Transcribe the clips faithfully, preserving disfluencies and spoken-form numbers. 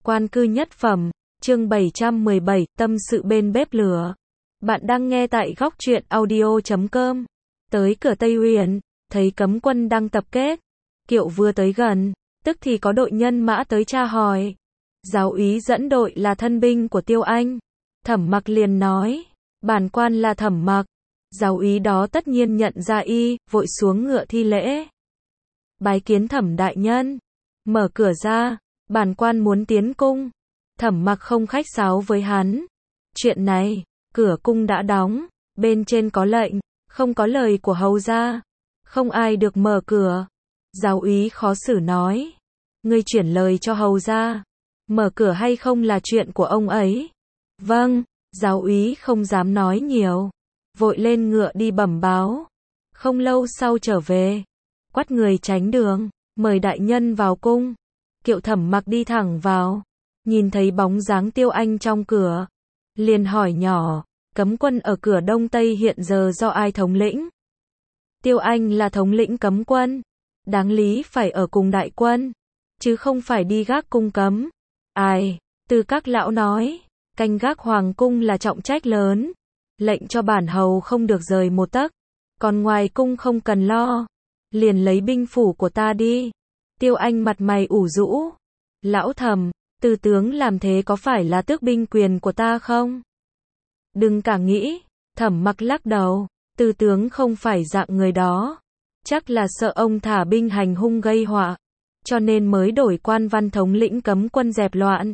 Quan cư nhất phẩm, chương bảy trăm mười bảy, tâm sự bên bếp lửa. Bạn đang nghe tại góc truyện audio chấm com. Tới cửa Tây Huyền, thấy cấm quân đang tập kết. Kiệu vừa tới gần, tức thì có đội nhân mã tới tra hỏi. Giáo úy dẫn đội là thân binh của Tiêu Anh. Thẩm Mặc liền nói, bản quan là Thẩm Mặc. Giáo úy đó tất nhiên nhận ra y, vội xuống ngựa thi lễ. Bái kiến Thẩm đại nhân. Mở cửa ra, bản quan muốn tiến cung. Thẩm Mặc không khách sáo với hắn. Chuyện này, cửa cung đã đóng, bên trên có lệnh, không có lời của hầu gia, không ai được mở cửa. Giáo úy khó xử nói, ngươi chuyển lời cho hầu gia, mở cửa hay không là chuyện của ông ấy. Vâng, giáo úy không dám nói nhiều, vội lên ngựa đi bẩm báo. Không lâu sau trở về, quát người tránh đường, mời đại nhân vào cung. Kiệu Thẩm Mặc đi thẳng vào, nhìn thấy bóng dáng Tiêu Anh trong cửa, liền hỏi nhỏ, cấm quân ở cửa Đông Tây hiện giờ do ai thống lĩnh? Tiêu Anh là thống lĩnh cấm quân, đáng lý phải ở cùng đại quân, chứ không phải đi gác cung cấm. Ai? Từ các lão nói, canh gác hoàng cung là trọng trách lớn, lệnh cho bản hầu không được rời một tấc, còn ngoài cung không cần lo, liền lấy binh phủ của ta đi. Tiêu Anh mặt mày ủ rũ, lão Thẩm, Từ tướng làm thế có phải là tước binh quyền của ta không? Đừng cả nghĩ. Thẩm Mặc lắc đầu, Từ tướng không phải dạng người đó, chắc là sợ ông thả binh hành hung gây họa, cho nên mới đổi quan văn thống lĩnh cấm quân dẹp loạn.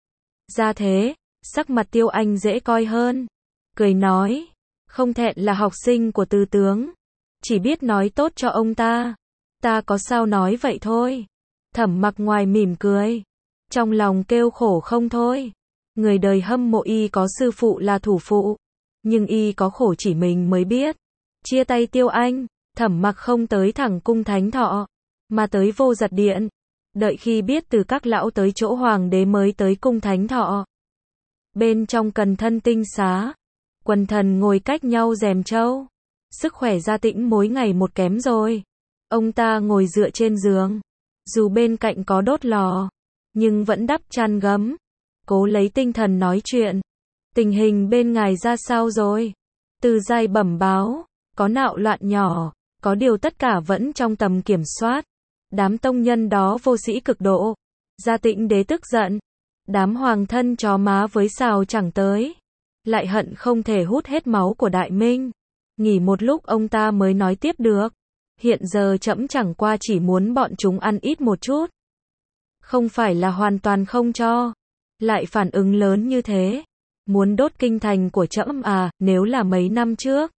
Ra thế, sắc mặt Tiêu Anh dễ coi hơn, cười nói, không thẹn là học sinh của Từ tướng, chỉ biết nói tốt cho ông ta, ta có sao nói vậy thôi. Thẩm Mặc ngoài mỉm cười, trong lòng kêu khổ không thôi. Người đời hâm mộ y có sư phụ là thủ phụ, nhưng y có khổ chỉ mình mới biết. Chia tay Tiêu Anh, Thẩm Mặc không tới thẳng cung Thánh Thọ, mà tới Vô Giật Điện. Đợi khi biết từ các lão tới chỗ hoàng đế mới tới cung Thánh Thọ. Bên trong cần thân tinh xá, quần thần ngồi cách nhau rèm trâu. Sức khỏe Gia Tĩnh mỗi ngày một kém rồi. Ông ta ngồi dựa trên giường, dù bên cạnh có đốt lò, nhưng vẫn đắp chăn gấm, cố lấy tinh thần nói chuyện. Tình hình bên ngài ra sao rồi? Từ Giai bẩm báo, có nạo loạn nhỏ, có điều tất cả vẫn trong tầm kiểm soát. Đám tông nhân đó vô sĩ cực độ. Gia Tĩnh đế tức giận. Đám hoàng thân chó má với sao chẳng tới, lại hận không thể hút hết máu của Đại Minh. Nghỉ một lúc ông ta mới nói tiếp được. Hiện giờ trẫm chẳng qua chỉ muốn bọn chúng ăn ít một chút, không phải là hoàn toàn không cho. Lại phản ứng lớn như thế, muốn đốt kinh thành của trẫm à? Nếu là mấy năm trước,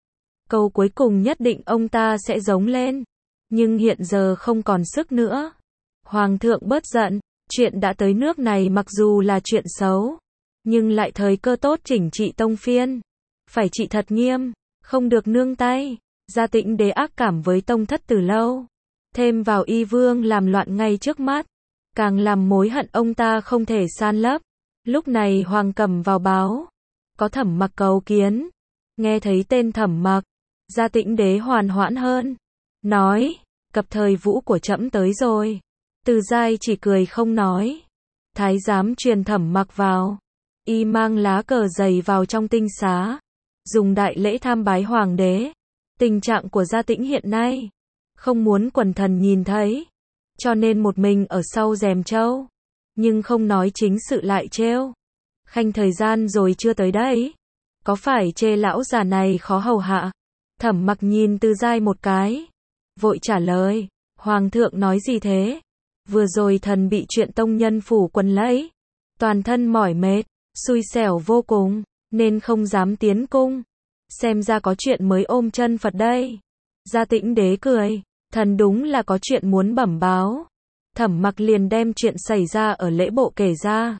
câu cuối cùng nhất định ông ta sẽ giống lên, nhưng hiện giờ không còn sức nữa. Hoàng thượng bớt giận, chuyện đã tới nước này mặc dù là chuyện xấu, nhưng lại thời cơ tốt chỉnh trị tông phiên, phải trị thật nghiêm, không được nương tay. Gia Tĩnh đế ác cảm với tông thất từ lâu, thêm vào y vương làm loạn ngay trước mắt, càng làm mối hận ông ta không thể san lấp. Lúc này Hoàng Cẩm vào báo, có Thẩm Mặc cầu kiến. Nghe thấy tên Thẩm Mặc, Gia Tĩnh đế hoàn hoãn hơn, nói, cập thời vũ của trẫm tới rồi. Từ Giai chỉ cười không nói. Thái giám truyền Thẩm Mặc vào, y mang lá cờ dày vào trong tinh xá, dùng đại lễ tham bái hoàng đế. Tình trạng của Gia Tĩnh hiện nay, không muốn quần thần nhìn thấy, cho nên một mình ở sau rèm trâu, nhưng không nói chính sự lại trêu. Khanh thời gian rồi chưa tới đấy, có phải chê lão già này khó hầu hạ? Thẩm Mặc nhìn Từ Giai một cái, vội trả lời, Hoàng thượng nói gì thế? Vừa rồi thần bị chuyện tông nhân phủ quần lấy, toàn thân mỏi mệt, xui xẻo vô cùng, nên không dám tiến cung. Xem ra có chuyện mới ôm chân Phật đây. Gia Tĩnh đế cười, thần đúng là có chuyện muốn bẩm báo. Thẩm Mặc liền đem chuyện xảy ra ở lễ bộ kể ra.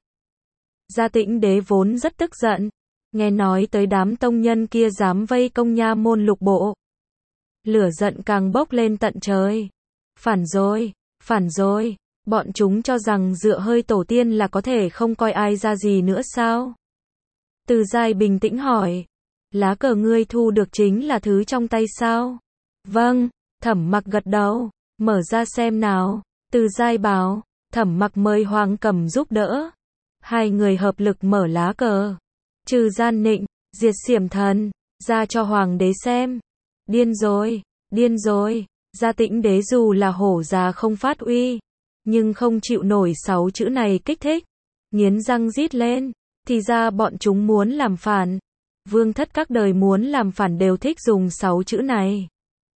Gia Tĩnh đế vốn rất tức giận, nghe nói tới đám tông nhân kia dám vây công nha môn lục bộ, lửa giận càng bốc lên tận trời. Phản rồi, phản rồi, bọn chúng cho rằng dựa hơi tổ tiên là có thể không coi ai ra gì nữa sao? Từ Giai bình tĩnh hỏi, lá cờ ngươi thu được chính là thứ trong tay sao? Vâng, Thẩm Mặc gật đầu, mở ra xem nào. Từ Giai bảo, Thẩm Mặc mời Hoàng Cầm giúp đỡ. Hai người hợp lực mở lá cờ. Trừ gian nịnh, diệt xiểm thần, ra cho Hoàng đế xem. Điên rồi, điên rồi, Gia Tĩnh đế dù là hổ già không phát uy, nhưng không chịu nổi sáu chữ này kích thích. Nghiến răng rít lên, thì ra bọn chúng muốn làm phản. Vương thất các đời muốn làm phản đều thích dùng sáu chữ này.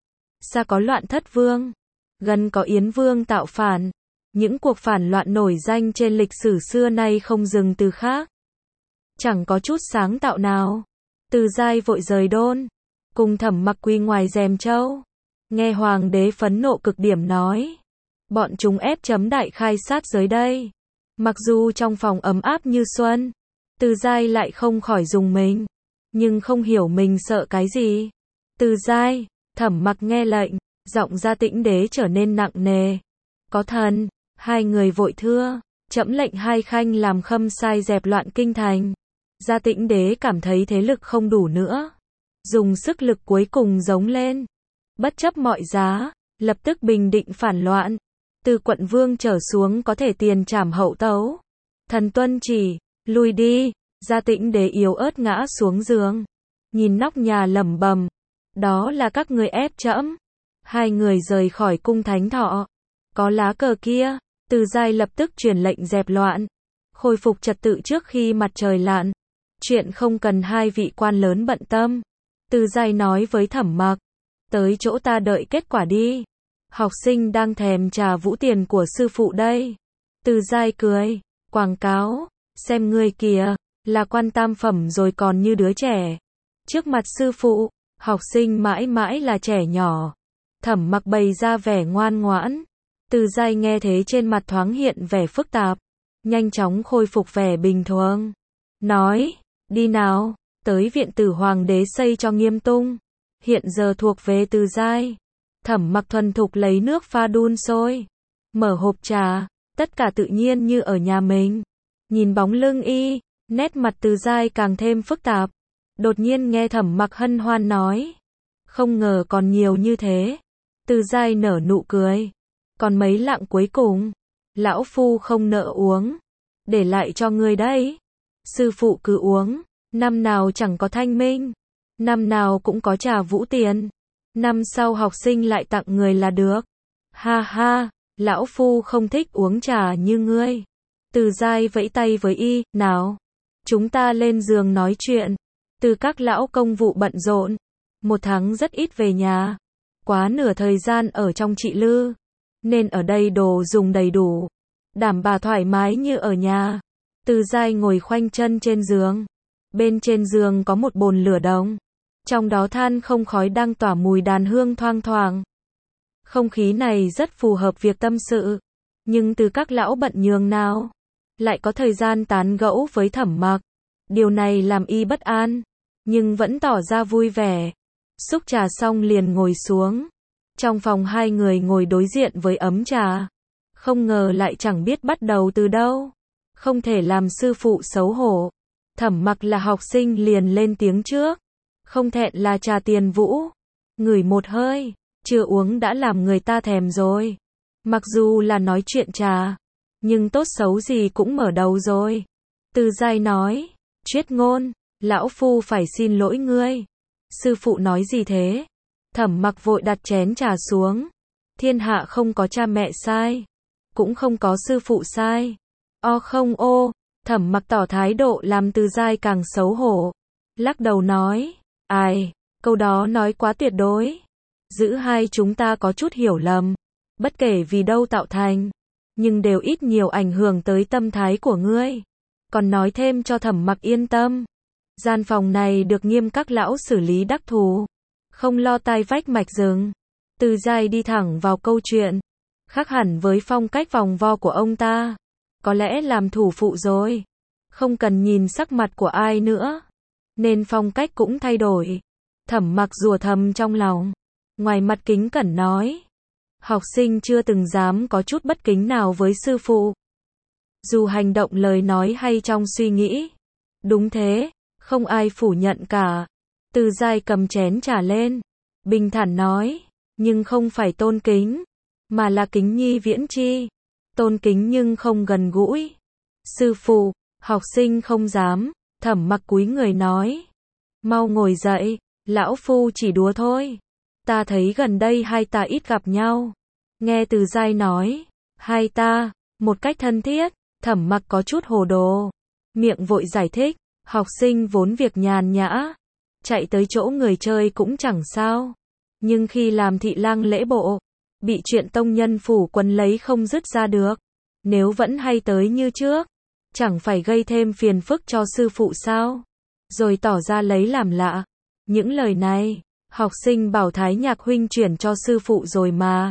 Xa có loạn thất vương, gần có Yến vương tạo phản. Những cuộc phản loạn nổi danh trên lịch sử xưa nay không dừng từ khác. Chẳng có chút sáng tạo nào. Từ Giai vội rời đôn, cùng Thẩm Mặc quỳ ngoài rèm châu. Nghe Hoàng đế phẫn nộ cực điểm nói. Bọn chúng ép chấm đại khai sát giới đây. Mặc dù trong phòng ấm áp như xuân, Từ Giai lại không khỏi dùng mình. Nhưng không hiểu mình sợ cái gì. Từ Giai, Thẩm Mặc nghe lệnh, giọng Gia Tĩnh đế trở nên nặng nề. Có thần, hai người vội thưa, trẫm lệnh hai khanh làm khâm sai dẹp loạn kinh thành. Gia Tĩnh đế cảm thấy thế lực không đủ nữa. Dùng sức lực cuối cùng giống lên. Bất chấp mọi giá, lập tức bình định phản loạn. Từ quận vương trở xuống có thể tiền trảm hậu tấu. Thần tuân chỉ, lùi đi. Gia Tĩnh đế yếu ớt ngã xuống giường. Nhìn nóc nhà lẩm bẩm. Đó là các người ép trẫm. Hai người rời khỏi cung thánh thọ. Có lá cờ kia, Từ Giai lập tức truyền lệnh dẹp loạn. Khôi phục trật tự trước khi mặt trời lặn. Chuyện không cần hai vị quan lớn bận tâm. Từ Giai nói với Thẩm Mặc. Tới chỗ ta đợi kết quả đi. Học sinh đang thèm trà vũ tiền của sư phụ đây. Từ Giai cười, quảng cáo, xem ngươi kìa, là quan tam phẩm rồi còn như đứa trẻ. Trước mặt sư phụ, học sinh mãi mãi là trẻ nhỏ. Thẩm Mặc bày ra vẻ ngoan ngoãn. Từ Giai nghe thế trên mặt thoáng hiện vẻ phức tạp, nhanh chóng khôi phục vẻ bình thường. Nói, đi nào, tới viện tử hoàng đế xây cho nghiêm tung. Hiện giờ thuộc về Từ Giai. Thẩm Mặc thuần thục lấy nước pha đun sôi, mở hộp trà, tất cả tự nhiên như ở nhà mình. Nhìn bóng lưng y, nét mặt Từ Giai càng thêm phức tạp. Đột nhiên nghe Thẩm Mặc hân hoan nói, không ngờ còn nhiều như thế. Từ Giai nở nụ cười, còn mấy lạng cuối cùng, lão phu không nợ uống, để lại cho ngươi đấy. Sư phụ cứ uống, năm nào chẳng có thanh minh, năm nào cũng có trà vũ tiền. Năm sau học sinh lại tặng người là được. Ha ha, lão phu không thích uống trà như ngươi. Từ Giai vẫy tay với y, nào, chúng ta lên giường nói chuyện. Từ các lão công vụ bận rộn, một tháng rất ít về nhà, quá nửa thời gian ở trong trị lư, nên ở đây đồ dùng đầy đủ, đảm bà thoải mái như ở nhà. Từ Giai ngồi khoanh chân trên giường, bên trên giường có một bồn lửa đồng, trong đó than không khói đang tỏa mùi đàn hương thoang thoảng. Không khí này rất phù hợp việc tâm sự, nhưng Từ các lão bận nhường nào, lại có thời gian tán gẫu với Thẩm Mặc. Điều này làm y bất an, nhưng vẫn tỏ ra vui vẻ. Xúc trà xong liền ngồi xuống. Trong phòng hai người ngồi đối diện với ấm trà. Không ngờ lại chẳng biết bắt đầu từ đâu. Không thể làm sư phụ xấu hổ. Thẩm Mặc là học sinh liền lên tiếng trước. Không thẹn là trà Tiền Vũ. Ngửi một hơi, chưa uống đã làm người ta thèm rồi. Mặc dù là nói chuyện trà, nhưng tốt xấu gì cũng mở đầu rồi. Từ Giai nói, Triết Ngôn, lão phu phải xin lỗi ngươi. Sư phụ nói gì thế? Thẩm Mặc vội đặt chén trà xuống. Thiên hạ không có cha mẹ sai, cũng không có sư phụ sai. O không ô, Thẩm Mặc tỏ thái độ làm Từ Giai càng xấu hổ. Lắc đầu nói, ai, câu đó nói quá tuyệt đối. Giữ hai chúng ta có chút hiểu lầm, bất kể vì đâu tạo thành, nhưng đều ít nhiều ảnh hưởng tới tâm thái của ngươi. Còn nói thêm cho Thẩm Mặc yên tâm. Gian phòng này được nghiêm các lão xử lý đắc thù, không lo tai vách mạch rừng. Từ Giai đi thẳng vào câu chuyện, khác hẳn với phong cách vòng vo của ông ta. Có lẽ làm thủ phụ rồi, không cần nhìn sắc mặt của ai nữa, nên phong cách cũng thay đổi. Thẩm Mặc rủa thầm trong lòng, ngoài mặt kính cẩn nói, học sinh chưa từng dám có chút bất kính nào với sư phụ, dù hành động lời nói hay trong suy nghĩ. Đúng thế, không ai phủ nhận cả. Từ Giai cầm chén trà lên, bình thản nói, nhưng không phải tôn kính, mà là kính nhi viễn chi. tôn kính nhưng không gần gũi. Sư phụ, học sinh không dám, Thẩm Mặc cúi người nói. Mau ngồi dậy, lão phu chỉ đùa thôi. Ta thấy gần đây hai ta ít gặp nhau. Nghe Từ Giai nói, hai ta, một cách thân thiết, Thẩm Mặc có chút hồ đồ. Miệng vội giải thích, học sinh vốn việc nhàn nhã. Chạy tới chỗ người chơi cũng chẳng sao. Nhưng khi làm thị lang lễ bộ, bị chuyện tông nhân phủ quấn lấy không dứt ra được. Nếu vẫn hay tới như trước, chẳng phải gây thêm phiền phức cho sư phụ sao? Rồi tỏ ra lấy làm lạ. Những lời này, học sinh bảo Thái Nhạc huynh chuyển cho sư phụ rồi mà.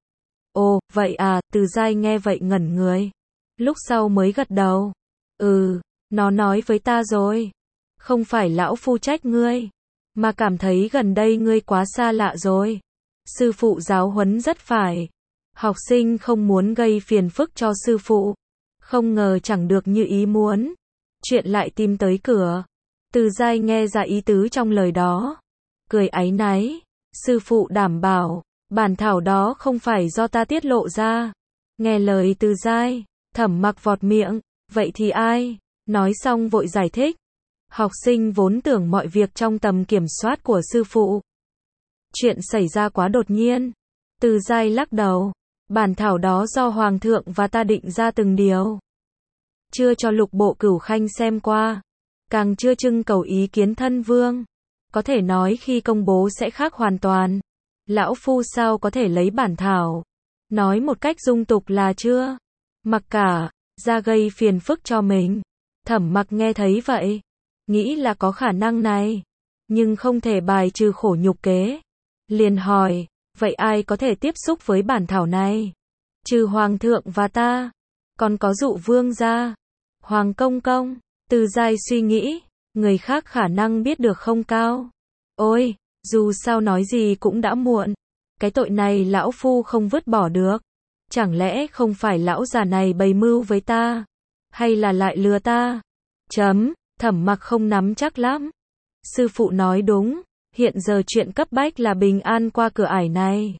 Ồ, vậy à, Từ Giai nghe vậy ngẩn người. Lúc sau mới gật đầu. Ừ, nó nói với ta rồi. Không phải lão phu trách ngươi, mà cảm thấy gần đây ngươi quá xa lạ rồi. Sư phụ giáo huấn rất phải. Học sinh không muốn gây phiền phức cho sư phụ. Không ngờ chẳng được như ý muốn. Chuyện lại tìm tới cửa. Từ Giai nghe ra ý tứ trong lời đó. Cười áy náy. Sư phụ đảm bảo, bản thảo đó không phải do ta tiết lộ ra. Nghe lời Từ Giai, Thẩm Mặc vọt miệng. Vậy thì ai? Nói xong vội giải thích. Học sinh vốn tưởng mọi việc trong tầm kiểm soát của sư phụ. Chuyện xảy ra quá đột nhiên. Từ Giai lắc đầu. Bản thảo đó do Hoàng thượng và ta định ra từng điều. Chưa cho Lục Bộ Cửu Khanh xem qua. Càng chưa trưng cầu ý kiến thân vương. Có thể nói khi công bố sẽ khác hoàn toàn. Lão phu sao có thể lấy bản thảo. Nói một cách dung tục là chưa. Mặc cả, ra gây phiền phức cho mình. Thẩm Mặc nghe thấy vậy. Nghĩ là có khả năng này. Nhưng không thể bài trừ khổ nhục kế. Liền hỏi, vậy ai có thể tiếp xúc với bản thảo này? Trừ Hoàng thượng và ta. Còn có Dụ Vương gia, Hoàng công công. Từ Giai suy nghĩ, người khác khả năng biết được không cao. Ôi, dù sao nói gì cũng đã muộn. Cái tội này lão phu không vứt bỏ được. Chẳng lẽ không phải lão già này bày mưu với ta? Hay là lại lừa ta? Chấm, Thẩm Mặc không nắm chắc lắm. Sư phụ nói đúng, hiện giờ chuyện cấp bách là bình an qua cửa ải này.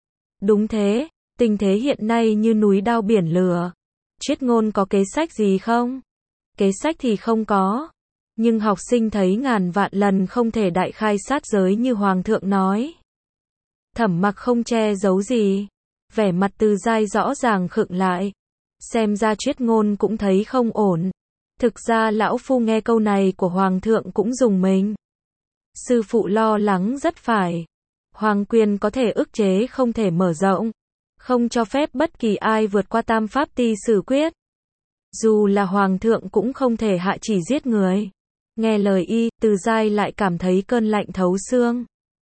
Đúng thế, tình thế hiện nay như núi đao biển lửa. Triết Ngôn có kế sách gì không? Kế sách thì không có. Nhưng học sinh thấy ngàn vạn lần không thể đại khai sát giới như Hoàng thượng nói. Thẩm Mặc không che giấu gì. Vẻ mặt Từ Giai rõ ràng khựng lại. Xem ra Triết Ngôn cũng thấy không ổn. Thực ra lão phu nghe câu này của Hoàng thượng cũng rùng mình. Sư phụ lo lắng rất phải. Hoàng quyền có thể ức chế không thể mở rộng. Không cho phép bất kỳ ai vượt qua tam pháp ti xử quyết. Dù là Hoàng thượng cũng không thể hạ chỉ giết người. Nghe lời y, Từ Giai lại cảm thấy cơn lạnh thấu xương.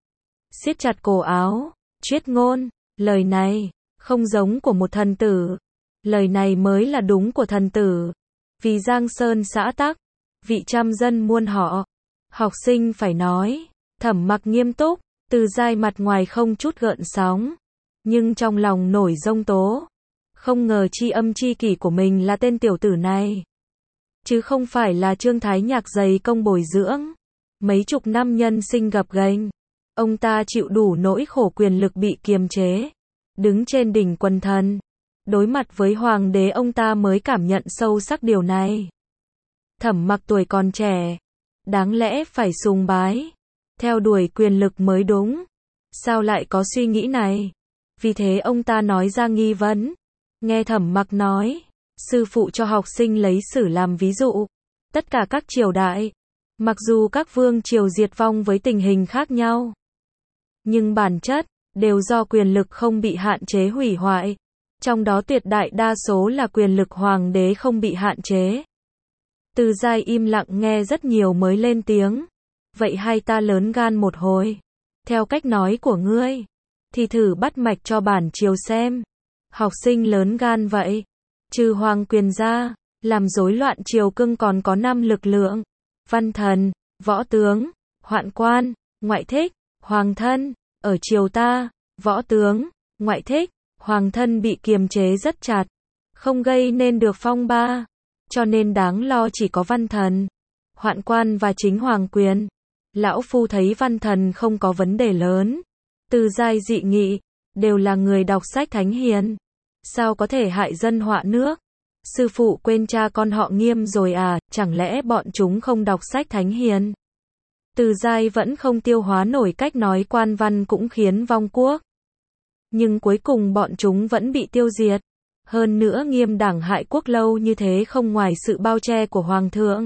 Siết chặt cổ áo. Triết Ngôn, lời này không giống của một thần tử. Lời này mới là đúng của thần tử. Vì Giang Sơn xã tắc, vị trăm dân muôn họ. Học sinh phải nói. Thẩm Mặc nghiêm túc. Từ Giai mặt ngoài không chút gợn sóng, nhưng trong lòng nổi giông tố. Không ngờ chi âm chi kỷ của mình là tên tiểu tử này. Chứ không phải là Trương Thái Nhạc dày công bồi dưỡng. Mấy chục năm nhân sinh gập ghềnh. Ông ta chịu đủ nỗi khổ quyền lực bị kiềm chế. Đứng trên đỉnh quần thần. Đối mặt với Hoàng đế ông ta mới cảm nhận sâu sắc điều này. Thẩm Mặc tuổi còn trẻ. Đáng lẽ phải sùng bái. Theo đuổi quyền lực mới đúng. Sao lại có suy nghĩ này? Vì thế ông ta nói ra nghi vấn. Nghe Thẩm Mặc nói, sư phụ cho học sinh lấy Sử làm ví dụ. Tất cả các triều đại, mặc dù các vương triều diệt vong với tình hình khác nhau, nhưng bản chất đều do quyền lực không bị hạn chế hủy hoại. Trong đó tuyệt đại đa số là quyền lực hoàng đế không bị hạn chế. Từ Giai im lặng nghe rất nhiều mới lên tiếng. Vậy hay ta lớn gan một hồi. Theo cách nói của ngươi, thì thử bắt mạch cho bản triều xem. Học sinh lớn gan vậy. Trừ hoàng quyền ra, làm rối loạn triều cương còn có năm lực lượng. Văn thần, võ tướng, hoạn quan, ngoại thích, hoàng thân. Ở triều ta, võ tướng, ngoại thích, hoàng thân bị kiềm chế rất chặt. Không gây nên được phong ba. Cho nên đáng lo chỉ có văn thần, hoạn quan và chính hoàng quyền. Lão phu thấy văn thần không có vấn đề lớn. Từ Giai dị nghị, đều là người đọc sách thánh hiền. sao có thể hại dân họa nước? Sư phụ quên cha con họ Nghiêm rồi à, chẳng lẽ bọn chúng không đọc sách thánh hiền? Từ Giai vẫn không tiêu hóa nổi cách nói quan văn cũng khiến vong quốc. Nhưng cuối cùng bọn chúng vẫn bị tiêu diệt. Hơn nữa Nghiêm đảng hại quốc lâu như thế không ngoài sự bao che của Hoàng thượng.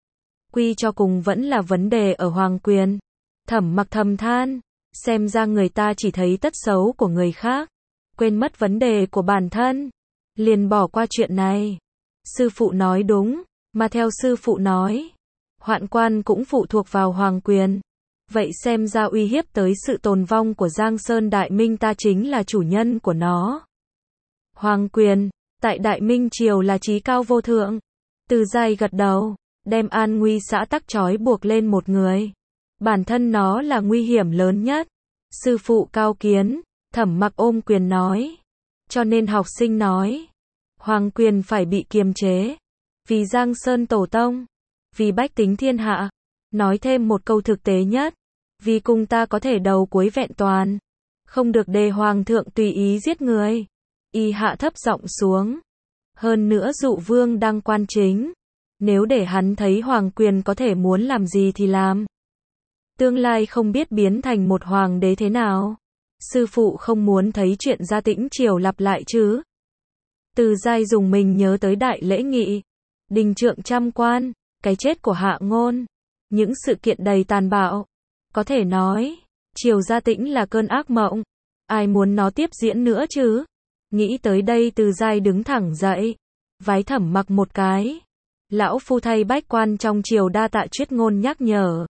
Quy cho cùng vẫn là vấn đề ở Hoàng quyền. Thẩm Mặc thầm than, xem ra người ta chỉ thấy tất xấu của người khác, quên mất vấn đề của bản thân, liền bỏ qua chuyện này. Sư phụ nói đúng, mà theo sư phụ nói, hoạn quan cũng phụ thuộc vào Hoàng quyền. Vậy xem ra uy hiếp tới sự tồn vong của Giang Sơn Đại Minh ta chính là chủ nhân của nó. Hoàng quyền, tại Đại Minh Triều là chí cao vô thượng. Từ Giai gật đầu, đem an nguy xã tắc trói buộc lên một người. Bản thân nó là nguy hiểm lớn nhất. Sư phụ cao kiến, Thẩm Mặc ôm quyền nói. Cho nên học sinh nói, Hoàng quyền phải bị kiềm chế. Vì Giang Sơn Tổ Tông, vì bách tính thiên hạ. Nói thêm một câu thực tế nhất, vì cùng ta có thể đầu cuối vẹn toàn. Không được để Hoàng thượng tùy ý giết người. Y hạ thấp giọng xuống. Hơn nữa dụ vương đang quan chính. Nếu để hắn thấy Hoàng quyền có thể muốn làm gì thì làm. Tương lai không biết biến thành một hoàng đế thế nào. Sư phụ không muốn thấy chuyện Gia Tĩnh Triều lặp lại chứ. Từ Giai dùng mình nhớ tới đại lễ nghị, đình trượng trăm quan, cái chết của Hạ Ngôn. Những sự kiện đầy tàn bạo. Có thể nói, Triều Gia Tĩnh là cơn ác mộng. Ai muốn nó tiếp diễn nữa chứ? Nghĩ tới đây Từ Giai đứng thẳng dậy, vái Thẩm Mặc một cái. Lão phu thay bách quan trong triều đa tạ Chuyết Ngôn nhắc nhở.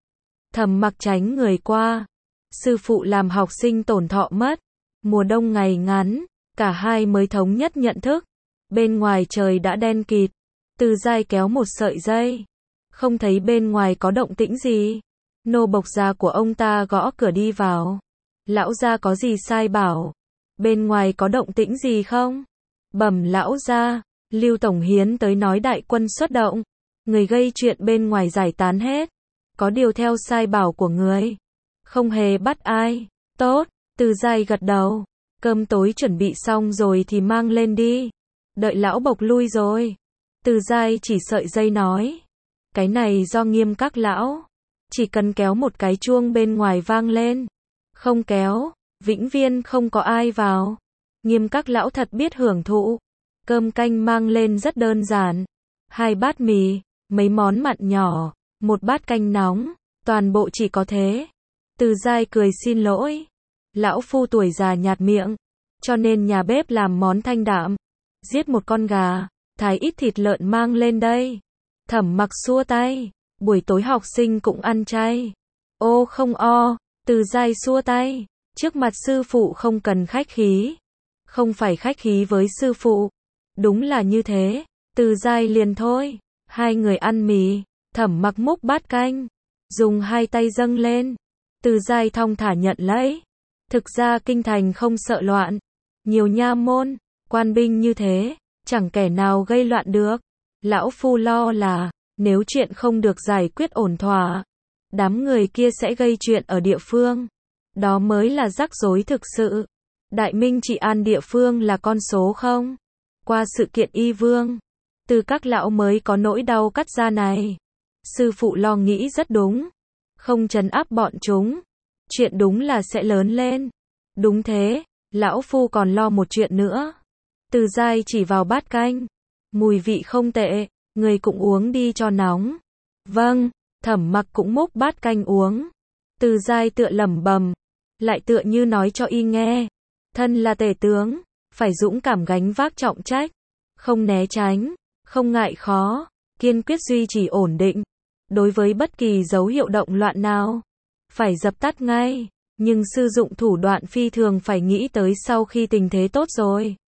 Thẩm Mặc tránh người qua. Sư phụ làm học sinh tổn thọ mất. Mùa đông ngày ngắn, cả hai mới thống nhất nhận thức. Bên ngoài trời đã đen kịt. Từ Giai kéo một sợi dây. Không thấy bên ngoài có động tĩnh gì. Nô bộc gia của ông ta gõ cửa đi vào. Lão gia có gì sai bảo. Bên ngoài có động tĩnh gì không? Bẩm lão gia, Lưu Tổng Hiến tới nói đại quân xuất động. Người gây chuyện bên ngoài giải tán hết. Có điều theo sai bảo của người. Không hề bắt ai. Tốt, Từ Giai gật đầu. Cơm tối chuẩn bị xong rồi thì mang lên đi. Đợi lão bộc lui rồi. Từ Giai chỉ sợi dây nói. Cái này do Nghiêm các lão. Chỉ cần kéo một cái chuông bên ngoài vang lên. Không kéo, vĩnh viên không có ai vào. Nghiêm các lão thật biết hưởng thụ. Cơm canh mang lên rất đơn giản. Hai bát mì, mấy món mặn nhỏ, một bát canh nóng, toàn bộ chỉ có thế. Từ Giai cười xin lỗi. Lão phu tuổi già nhạt miệng, cho nên nhà bếp làm món thanh đạm. Giết một con gà, thái ít thịt lợn mang lên đây. Thẩm Mặc xua tay, buổi tối học sinh cũng ăn chay. Ô không o, Từ Giai xua tay, trước mặt sư phụ không cần khách khí. Không phải khách khí với sư phụ. Đúng là như thế, Từ Giai liền thôi. Hai người ăn mì, Thẩm Mặc múc bát canh, dùng hai tay dâng lên. Từ Giai thong thả nhận lấy. Thực ra kinh thành không sợ loạn. Nhiều nha môn, quan binh như thế, chẳng kẻ nào gây loạn được. Lão phu lo là, nếu chuyện không được giải quyết ổn thỏa, đám người kia sẽ gây chuyện ở địa phương. Đó mới là rắc rối thực sự. Đại Minh trị an địa phương là con số không? Qua sự kiện Y Vương, từ các lão mới có nỗi đau cắt da này. Sư phụ lo nghĩ rất đúng. Không trấn áp bọn chúng, chuyện đúng là sẽ lớn lên. Đúng thế, lão phu còn lo một chuyện nữa. Từ Giai chỉ vào bát canh. Mùi vị không tệ, người cũng uống đi cho nóng. Vâng, Thẩm Mặc cũng múc bát canh uống. Từ Giai tựa lẩm bẩm, lại tựa như nói cho y nghe. Thân là tể tướng, phải dũng cảm gánh vác trọng trách. Không né tránh, không ngại khó, kiên quyết duy trì ổn định. Đối với bất kỳ dấu hiệu động loạn nào, phải dập tắt ngay. Nhưng sử dụng thủ đoạn phi thường phải nghĩ tới sau khi tình thế tốt rồi.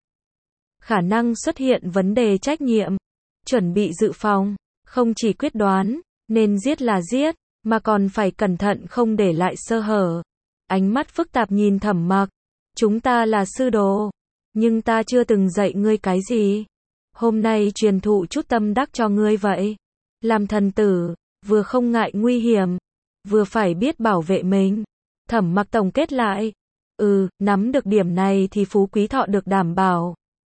Khả năng xuất hiện vấn đề trách nhiệm. Chuẩn bị dự phòng, không chỉ quyết đoán, nên giết là giết, mà còn phải cẩn thận không để lại sơ hở. Ánh mắt phức tạp nhìn Thẩm Mặc. Chúng ta là sư đồ, nhưng ta chưa từng dạy ngươi cái gì. Hôm nay truyền thụ chút tâm đắc cho ngươi vậy. Làm thần tử, vừa không ngại nguy hiểm, vừa phải biết bảo vệ mình. Thẩm Mặc tổng kết lại. Ừ, nắm được điểm này thì phú quý thọ được đảm bảo.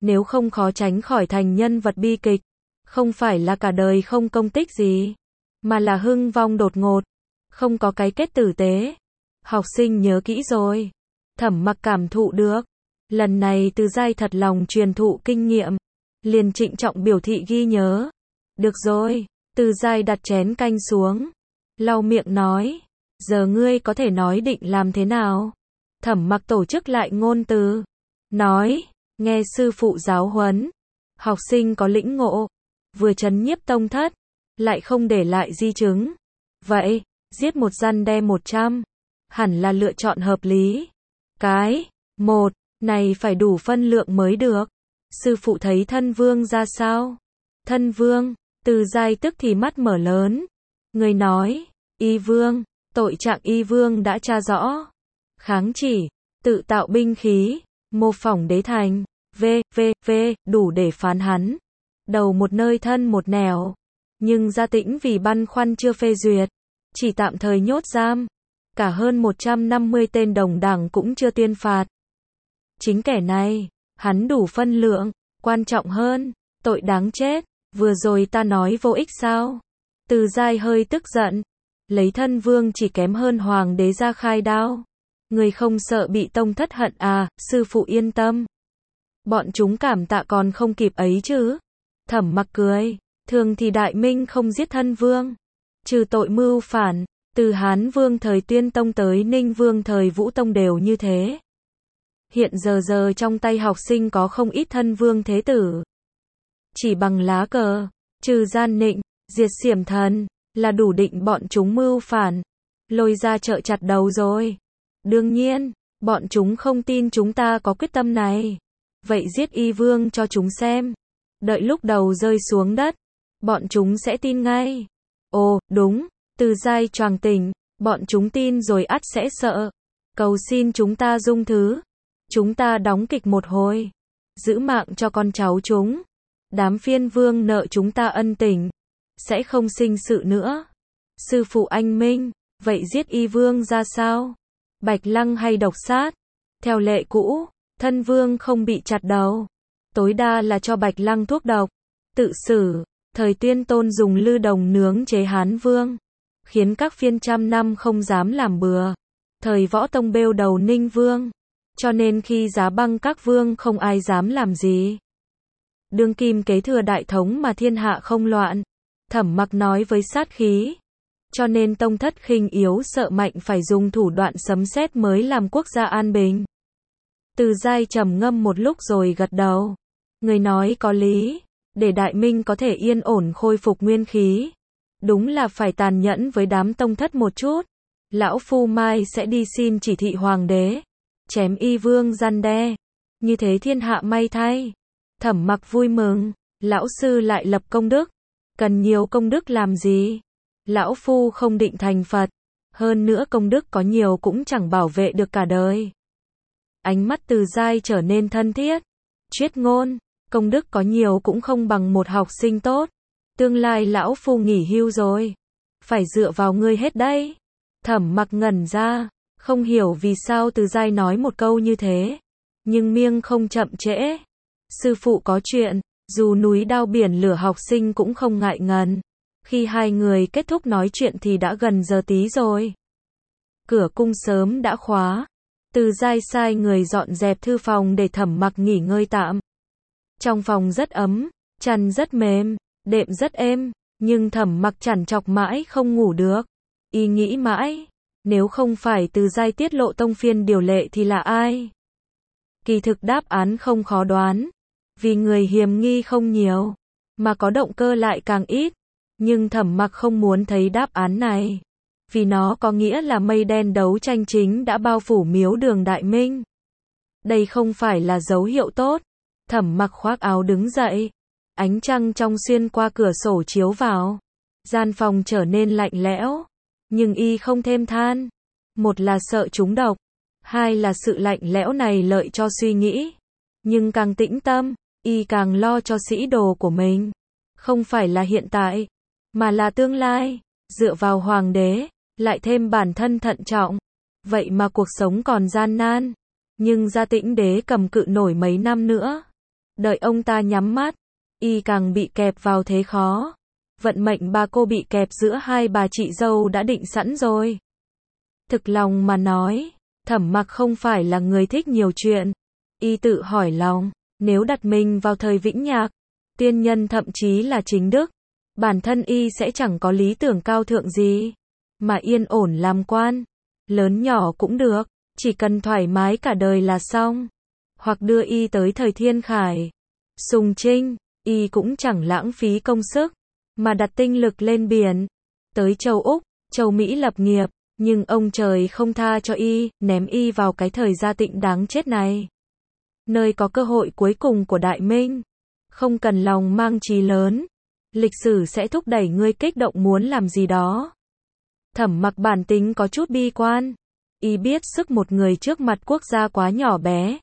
nếu không khó tránh khỏi thành nhân vật bi kịch. Không phải là cả đời không công tích gì, mà là hưng vong đột ngột, không có cái kết tử tế. Học sinh nhớ kỹ rồi. Thẩm Mặc cảm thụ được. Lần này Từ Giai thật lòng truyền thụ kinh nghiệm. Liền trịnh trọng biểu thị ghi nhớ. Được rồi. Từ Giai đặt chén canh xuống. Lau miệng nói. Giờ ngươi có thể nói định làm thế nào? Thẩm Mặc tổ chức lại ngôn từ. Nói. Nghe sư phụ giáo huấn. Học sinh có lĩnh ngộ. Vừa trấn nhiếp tông thất. Lại không để lại di chứng. Vậy, giết một răn đe một trăm. Hẳn là lựa chọn hợp lý. Cái. Một. Này phải đủ phân lượng mới được. Sư phụ thấy thân vương ra sao? Thân vương. Từ Giai tức thì mắt mở lớn. Người nói. Y vương. Tội trạng Y vương đã tra rõ. Kháng chỉ. Tự tạo binh khí. Mô phỏng đế thành. V, V, V. Đủ để phán hắn. Đầu một nơi thân một nẻo. Nhưng Gia Tĩnh vì băn khoăn chưa phê duyệt. Chỉ tạm thời nhốt giam. Cả hơn một trăm năm mươi tên đồng đảng cũng chưa tuyên phạt. Chính kẻ này. Hắn đủ phân lượng. Quan trọng hơn. Tội đáng chết. Vừa rồi ta nói vô ích sao? Từ Giai hơi tức giận. Lấy thân vương chỉ kém hơn hoàng đế ra khai đao. Người không sợ bị tông thất hận à? Sư phụ yên tâm. Bọn chúng cảm tạ còn không kịp ấy chứ. Thẩm Mặc cười. Thường thì Đại Minh không giết thân vương. Trừ tội mưu phản. Từ Hán vương thời Tuyên Tông tới Ninh vương thời Vũ Tông đều như thế. Hiện giờ giờ trong tay học sinh có không ít thân vương thế tử. Chỉ bằng lá cờ. Trừ gian nịnh. Diệt xiểm thần. Là đủ định bọn chúng mưu phản. Lôi ra chợ chặt đầu rồi. Đương nhiên. Bọn chúng không tin chúng ta có quyết tâm này. Vậy giết Y vương cho chúng xem. Đợi lúc đầu rơi xuống đất. Bọn chúng sẽ tin ngay. Ồ, đúng. Từ Giai choàng tỉnh. Bọn chúng tin rồi ắt sẽ sợ. Cầu xin chúng ta dung thứ. Chúng ta đóng kịch một hồi. Giữ mạng cho con cháu chúng. Đám phiên vương nợ chúng ta ân tình. Sẽ không sinh sự nữa. Sư phụ anh minh. Vậy giết Y vương ra sao? Bạch lăng hay độc sát? Theo lệ cũ. Thân vương không bị chặt đầu. Tối đa là cho Bạch lăng thuốc độc. Tự xử. Thời Tuyên Tôn dùng lư đồng nướng chế Hán vương. Khiến các phiên trăm năm không dám làm bừa. Thời Võ Tông bêu đầu Ninh vương. Cho nên khi giá băng các vương không ai dám làm gì. Đương kim kế thừa đại thống mà thiên hạ không loạn. Thẩm Mặc nói với sát khí. Cho nên tông thất khinh yếu sợ mạnh phải dùng thủ đoạn sấm sét mới làm quốc gia an bình. Từ Giai trầm ngâm một lúc rồi gật đầu. Người nói có lý. Để Đại Minh có thể yên ổn khôi phục nguyên khí. Đúng là phải tàn nhẫn với đám tông thất một chút. Lão Phu mai sẽ đi xin chỉ thị hoàng đế. Chém Y vương răn đe. Như thế thiên hạ may thay. Thẩm Mặc vui mừng. Lão sư lại lập công đức. Cần nhiều công đức làm gì? Lão Phu không định thành Phật. Hơn nữa công đức có nhiều cũng chẳng bảo vệ được cả đời. Ánh mắt Từ Giai trở nên thân thiết. Triết ngôn. Công đức có nhiều cũng không bằng một học sinh tốt. Tương lai lão Phu nghỉ hưu rồi. Phải dựa vào ngươi hết đấy. Thẩm Mặc ngẩn ra. Không hiểu vì sao Từ Giai nói một câu như thế. Nhưng miêng không chậm trễ. Sư phụ có chuyện. Dù núi đao biển lửa học sinh cũng không ngại ngần. Khi hai người kết thúc nói chuyện thì đã gần giờ tí rồi. Cửa cung sớm đã khóa. Từ Giai sai người dọn dẹp thư phòng để Thẩm Mặc nghỉ ngơi tạm. Trong phòng rất ấm, chăn rất mềm, đệm rất êm, nhưng Thẩm Mặc chằn chọc mãi không ngủ được. Y nghĩ mãi, nếu không phải Từ Giai tiết lộ tông phiên điều lệ thì là ai? Kỳ thực đáp án không khó đoán, vì người hiềm nghi không nhiều, mà có động cơ lại càng ít. Nhưng Thẩm Mặc không muốn thấy đáp án này, vì nó có nghĩa là mây đen đấu tranh chính đã bao phủ miếu đường Đại Minh. Đây không phải là dấu hiệu tốt. Thẩm Mặc khoác áo đứng dậy. Ánh trăng trong xuyên qua cửa sổ chiếu vào. Gian phòng trở nên lạnh lẽo. Nhưng y không thêm than. Một là sợ trúng độc. Hai là sự lạnh lẽo này lợi cho suy nghĩ. Nhưng càng tĩnh tâm, y càng lo cho sĩ đồ của mình. Không phải là hiện tại, mà là tương lai. Dựa vào hoàng đế, lại thêm bản thân thận trọng. Vậy mà cuộc sống còn gian nan. Nhưng Gia Tĩnh đế cầm cự nổi mấy năm nữa. Đợi ông ta nhắm mắt, y càng bị kẹp vào thế khó. Vận mệnh bà cô bị kẹp giữa hai bà chị dâu đã định sẵn rồi. Thực lòng mà nói, Thẩm Mặc không phải là người thích nhiều chuyện. Y tự hỏi lòng, nếu đặt mình vào thời Vĩnh Nhạc, tiên nhân thậm chí là chính đức, bản thân y sẽ chẳng có lý tưởng cao thượng gì, mà yên ổn làm quan, lớn nhỏ cũng được, chỉ cần thoải mái cả đời là xong. Hoặc đưa y tới thời Thiên Khải, Sùng Trinh, y cũng chẳng lãng phí công sức, mà đặt tinh lực lên biển, tới châu Úc, châu Mỹ lập nghiệp, nhưng ông trời không tha cho y, ném y vào cái thời Gia Tịnh đáng chết này. Nơi có cơ hội cuối cùng của Đại Minh, không cần lòng mang chí lớn, lịch sử sẽ thúc đẩy ngươi kích động muốn làm gì đó. Thẩm Mặc bản tính có chút bi quan, y biết sức một người trước mặt quốc gia quá nhỏ bé.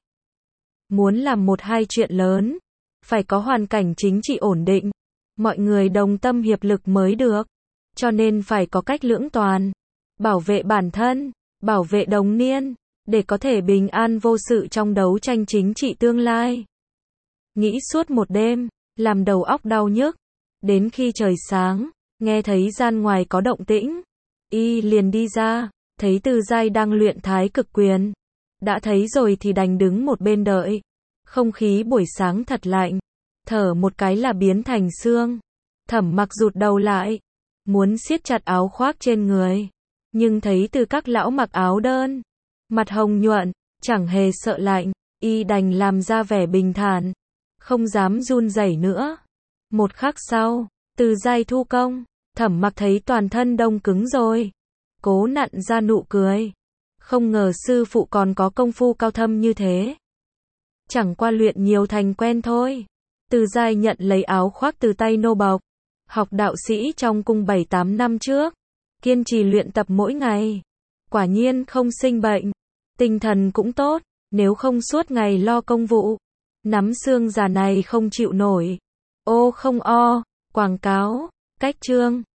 Muốn làm một hai chuyện lớn, phải có hoàn cảnh chính trị ổn định, mọi người đồng tâm hiệp lực mới được, cho nên phải có cách lưỡng toàn, bảo vệ bản thân, bảo vệ đồng niên, để có thể bình an vô sự trong đấu tranh chính trị tương lai. Nghĩ suốt một đêm, làm đầu óc đau nhức, đến khi trời sáng, nghe thấy gian ngoài có động tĩnh, y liền đi ra, thấy Từ Giai đang luyện Thái Cực Quyền. Đã thấy rồi thì đành đứng một bên đợi. Không khí buổi sáng thật lạnh, thở một cái là biến thành sương. Thẩm Mặc rụt đầu lại, muốn siết chặt áo khoác trên người, nhưng thấy Từ các lão mặc áo đơn, mặt hồng nhuận, chẳng hề sợ lạnh, y đành làm ra vẻ bình thản, không dám run rẩy nữa. Một khắc sau, Từ Giai thu công, Thẩm Mặc thấy toàn thân đông cứng rồi, cố nặn ra nụ cười. Không ngờ sư phụ còn có công phu cao thâm như thế. Chẳng qua luyện nhiều thành quen thôi. Từ Giai nhận lấy áo khoác từ tay nô bộc, học đạo sĩ trong cung bảy tám năm trước, kiên trì luyện tập mỗi ngày. Quả nhiên không sinh bệnh, tinh thần cũng tốt, nếu không suốt ngày lo công vụ, nắm xương già này không chịu nổi. Ô không o, quảng cáo, cách chương.